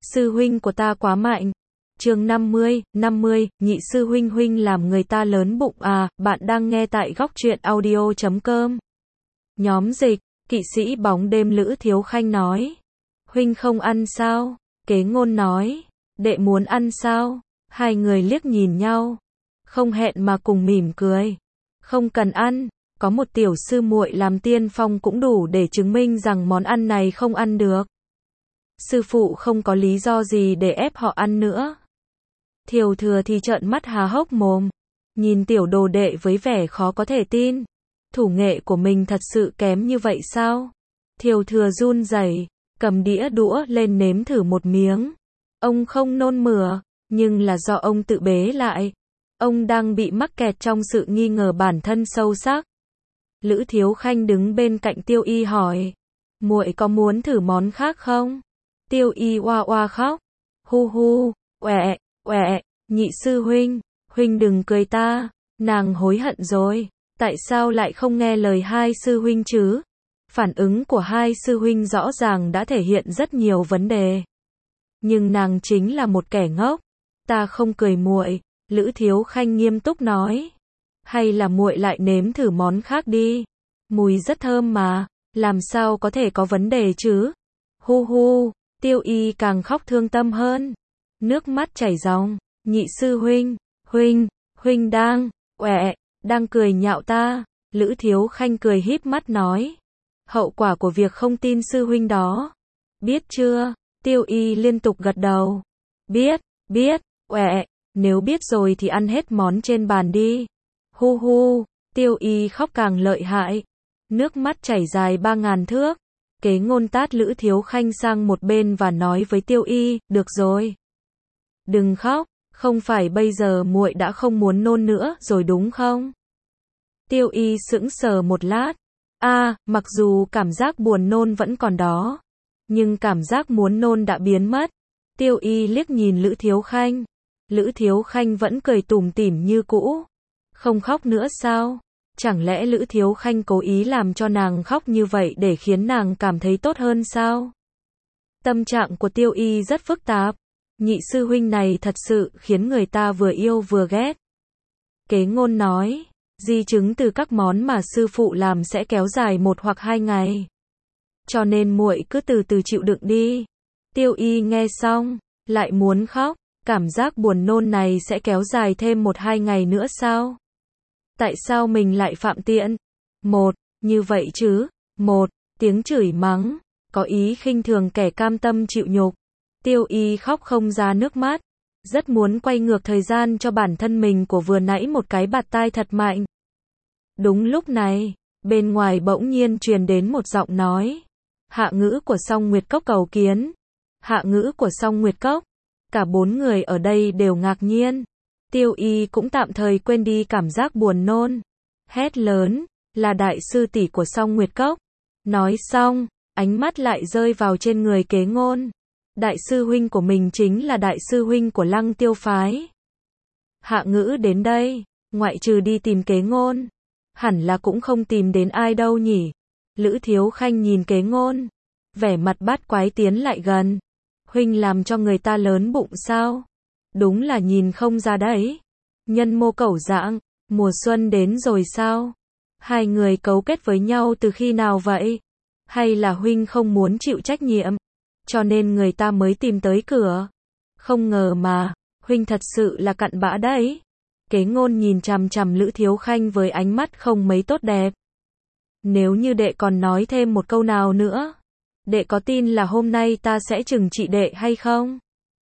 sư huynh của ta quá mạnh. Chương 50, nhị sư huynh huynh làm người ta lớn bụng à, bạn đang nghe tại góc truyện audio.com. Nhóm dịch, kỵ sĩ bóng đêm Lữ Thiếu Khanh nói. Huynh không ăn sao? Kế Ngôn nói. Đệ muốn ăn sao? Hai người liếc nhìn nhau. Không hẹn mà cùng mỉm cười. Không cần ăn, có một tiểu sư muội làm tiên phong cũng đủ để chứng minh rằng món ăn này không ăn được. Sư phụ không có lý do gì để ép họ ăn nữa. Thiều Thừa thì trợn mắt há hốc mồm, nhìn tiểu đồ đệ với vẻ khó có thể tin. Thủ nghệ của mình thật sự kém như vậy sao? Thiều Thừa run rẩy, cầm đĩa đũa lên nếm thử một miếng. Ông không nôn mửa, nhưng là do ông tự bế lại. Ông đang bị mắc kẹt trong sự nghi ngờ bản thân sâu sắc. Lữ Thiếu Khanh đứng bên cạnh Tiêu Y hỏi, muội có muốn thử món khác không? Tiêu Y oa oa khóc, hu hu, oẹ, oẹ, nhị sư huynh, huynh đừng cười ta, nàng hối hận rồi, tại sao lại không nghe lời hai sư huynh chứ? Phản ứng của hai sư huynh rõ ràng đã thể hiện rất nhiều vấn đề. Nhưng nàng chính là một kẻ ngốc, ta không cười muội, Lữ Thiếu Khanh nghiêm túc nói. Hay là muội lại nếm thử món khác đi, mùi rất thơm mà, làm sao có thể có vấn đề chứ? Hu hu, Tiêu Y càng khóc thương tâm hơn, nước mắt chảy ròng, nhị sư huynh, huynh đang cười nhạo ta, Lữ Thiếu Khanh cười híp mắt nói. Hậu quả của việc không tin sư huynh đó, biết chưa? Tiêu Y liên tục gật đầu. Biết, nếu biết rồi thì ăn hết món trên bàn đi. Hu hu, Tiêu Y khóc càng lợi hại, nước mắt chảy dài 3000 thước. Kế Ngôn tát Lữ Thiếu Khanh sang một bên và nói với Tiêu Y, được rồi. Đừng khóc, không phải bây giờ muội đã không muốn nôn nữa rồi đúng không? Tiêu Y sững sờ một lát. Mặc dù cảm giác buồn nôn vẫn còn đó, nhưng cảm giác muốn nôn đã biến mất. Tiêu Y liếc nhìn Lữ Thiếu Khanh. Lữ Thiếu Khanh vẫn cười tủm tỉm như cũ. Không khóc nữa sao? Chẳng lẽ Lữ Thiếu Khanh cố ý làm cho nàng khóc như vậy để khiến nàng cảm thấy tốt hơn sao? Tâm trạng của Tiêu Y rất phức tạp. Nhị sư huynh này thật sự khiến người ta vừa yêu vừa ghét. Kế Ngôn nói, di chứng từ các món mà sư phụ làm sẽ kéo dài 1 hoặc 2 ngày. Cho nên muội cứ từ từ chịu đựng đi. Tiêu Y nghe xong, lại muốn khóc. Cảm giác buồn nôn này sẽ kéo dài thêm 1-2 ngày nữa sao? Tại sao mình lại phạm tiện? Như vậy chứ? Tiếng chửi mắng, có ý khinh thường kẻ cam tâm chịu nhục. Tiêu Y khóc không ra nước mắt, rất muốn quay ngược thời gian cho bản thân mình của vừa nãy một cái bạt tai thật mạnh. Đúng lúc này, bên ngoài bỗng nhiên truyền đến một giọng nói. Hạ Ngữ của Song Nguyệt Cốc cầu kiến. Hạ Ngữ của Song Nguyệt Cốc. Cả 4 người ở đây đều ngạc nhiên. Tiêu Y cũng tạm thời quên đi cảm giác buồn nôn. Hét lớn, là đại sư tỷ của Song Nguyệt Cốc. Nói xong, ánh mắt lại rơi vào trên người Kế Ngôn. Đại sư huynh của mình chính là đại sư huynh của Lăng Tiêu phái. Hạ Ngữ đến đây, ngoại trừ đi tìm Kế Ngôn, hẳn là cũng không tìm đến ai đâu nhỉ. Lữ Thiếu Khanh nhìn Kế Ngôn, vẻ mặt bát quái tiến lại gần. Huynh làm cho người ta lớn bụng sao? Đúng là nhìn không ra đấy. Nhân mô cẩu dạng, mùa xuân đến rồi sao? Hai người cấu kết với nhau từ khi nào vậy? Hay là huynh không muốn chịu trách nhiệm, cho nên người ta mới tìm tới cửa? Không ngờ mà, huynh thật sự là cặn bã đấy. Kế Ngôn nhìn chằm chằm Lữ Thiếu Khanh với ánh mắt không mấy tốt đẹp. Nếu như đệ còn nói thêm một câu nào nữa, đệ có tin là hôm nay ta sẽ trừng trị đệ hay không?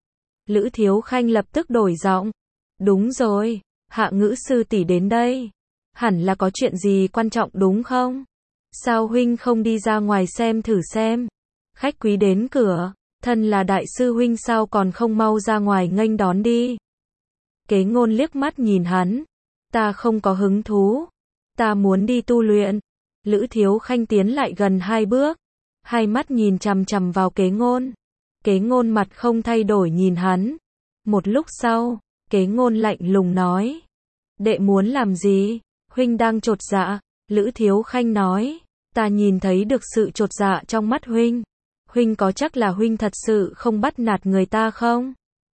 Lữ Thiếu Khanh lập tức đổi giọng. Đúng rồi, Hạ Ngữ sư tỷ đến đây. Hẳn là có chuyện gì quan trọng đúng không? Sao huynh không đi ra ngoài xem thử xem? Khách quý đến cửa, thân là đại sư huynh sao còn không mau ra ngoài nghênh đón đi? Kế Ngôn liếc mắt nhìn hắn. Ta không có hứng thú. Ta muốn đi tu luyện. Lữ Thiếu Khanh tiến lại gần 2 bước. Hai mắt nhìn chằm chằm vào Kế Ngôn. Kế Ngôn mặt không thay đổi nhìn hắn. Một lúc sau, Kế Ngôn lạnh lùng nói. Đệ muốn làm gì? Huynh đang chột dạ. Lữ Thiếu Khanh nói. Ta nhìn thấy được sự chột dạ trong mắt huynh. huynh có chắc là huynh thật sự không bắt nạt người ta không?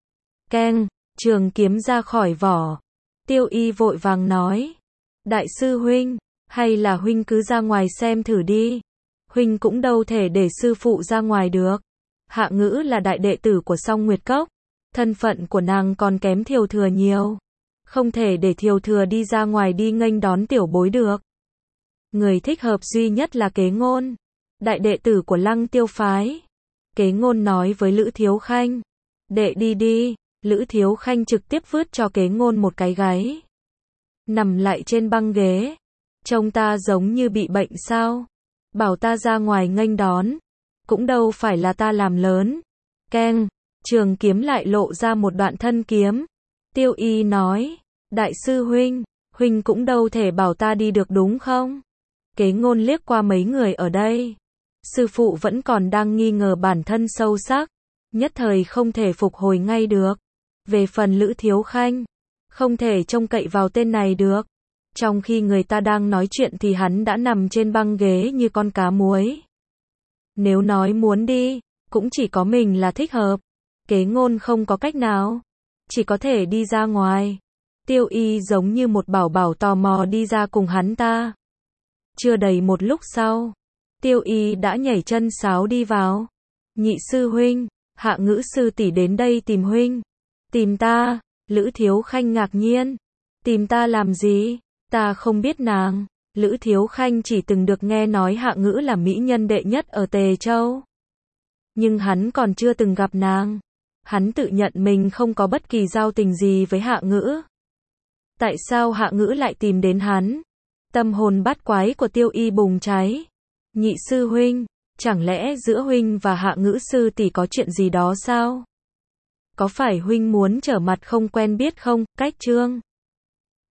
Keng, trường kiếm ra khỏi vỏ. Tiêu Y vội vàng nói. Đại sư huynh, hay là huynh cứ ra ngoài xem thử đi. Huynh cũng đâu thể để sư phụ ra ngoài được. Hạ Ngữ là đại đệ tử của Song Nguyệt Cốc. Thân phận của nàng còn kém Thiều Thừa nhiều. Không thể để Thiều Thừa đi ra ngoài đi nghênh đón tiểu bối được. Người thích hợp duy nhất là Kế Ngôn, đại đệ tử của Lăng Tiêu phái. Kế Ngôn nói với Lữ Thiếu Khanh. Đệ đi đi. Lữ Thiếu Khanh trực tiếp vứt cho Kế Ngôn một cái gáy. Nằm lại trên băng ghế. Trông ta giống như bị bệnh sao? Bảo ta ra ngoài nghênh đón. Cũng đâu phải là ta làm lớn. Keng, trường kiếm lại lộ ra một đoạn thân kiếm. Tiêu Y nói. Đại sư huynh, huynh cũng đâu thể bảo ta đi được đúng không? Kế Ngôn liếc qua mấy người ở đây. Sư phụ vẫn còn đang nghi ngờ bản thân sâu sắc. Nhất thời không thể phục hồi ngay được. Về phần Lữ Thiếu Khanh, không thể trông cậy vào tên này được. Trong khi người ta đang nói chuyện thì hắn đã nằm trên băng ghế như con cá muối. Nếu nói muốn đi, cũng chỉ có mình là thích hợp. Kế Ngôn không có cách nào, chỉ có thể đi ra ngoài. Tiêu Y giống như một bảo bảo tò mò đi ra cùng hắn ta. Chưa đầy một lúc sau, Tiêu Y đã nhảy chân sáo đi vào. Nhị sư huynh, Hạ Ngữ sư tỷ đến đây tìm huynh. Tìm ta? Lữ Thiếu Khanh ngạc nhiên. Tìm ta làm gì? Ta không biết nàng. Lữ Thiếu Khanh chỉ từng được nghe nói Hạ Ngữ là mỹ nhân đệ nhất ở Tề Châu. Nhưng hắn còn chưa từng gặp nàng. Hắn tự nhận mình không có bất kỳ giao tình gì với Hạ Ngữ. Tại sao Hạ Ngữ lại tìm đến hắn? Tâm hồn bát quái của Tiêu Y bùng cháy. Nhị sư huynh, chẳng lẽ giữa huynh và Hạ Ngữ sư tỷ có chuyện gì đó sao? Có phải huynh muốn trở mặt không quen biết không? Cách chương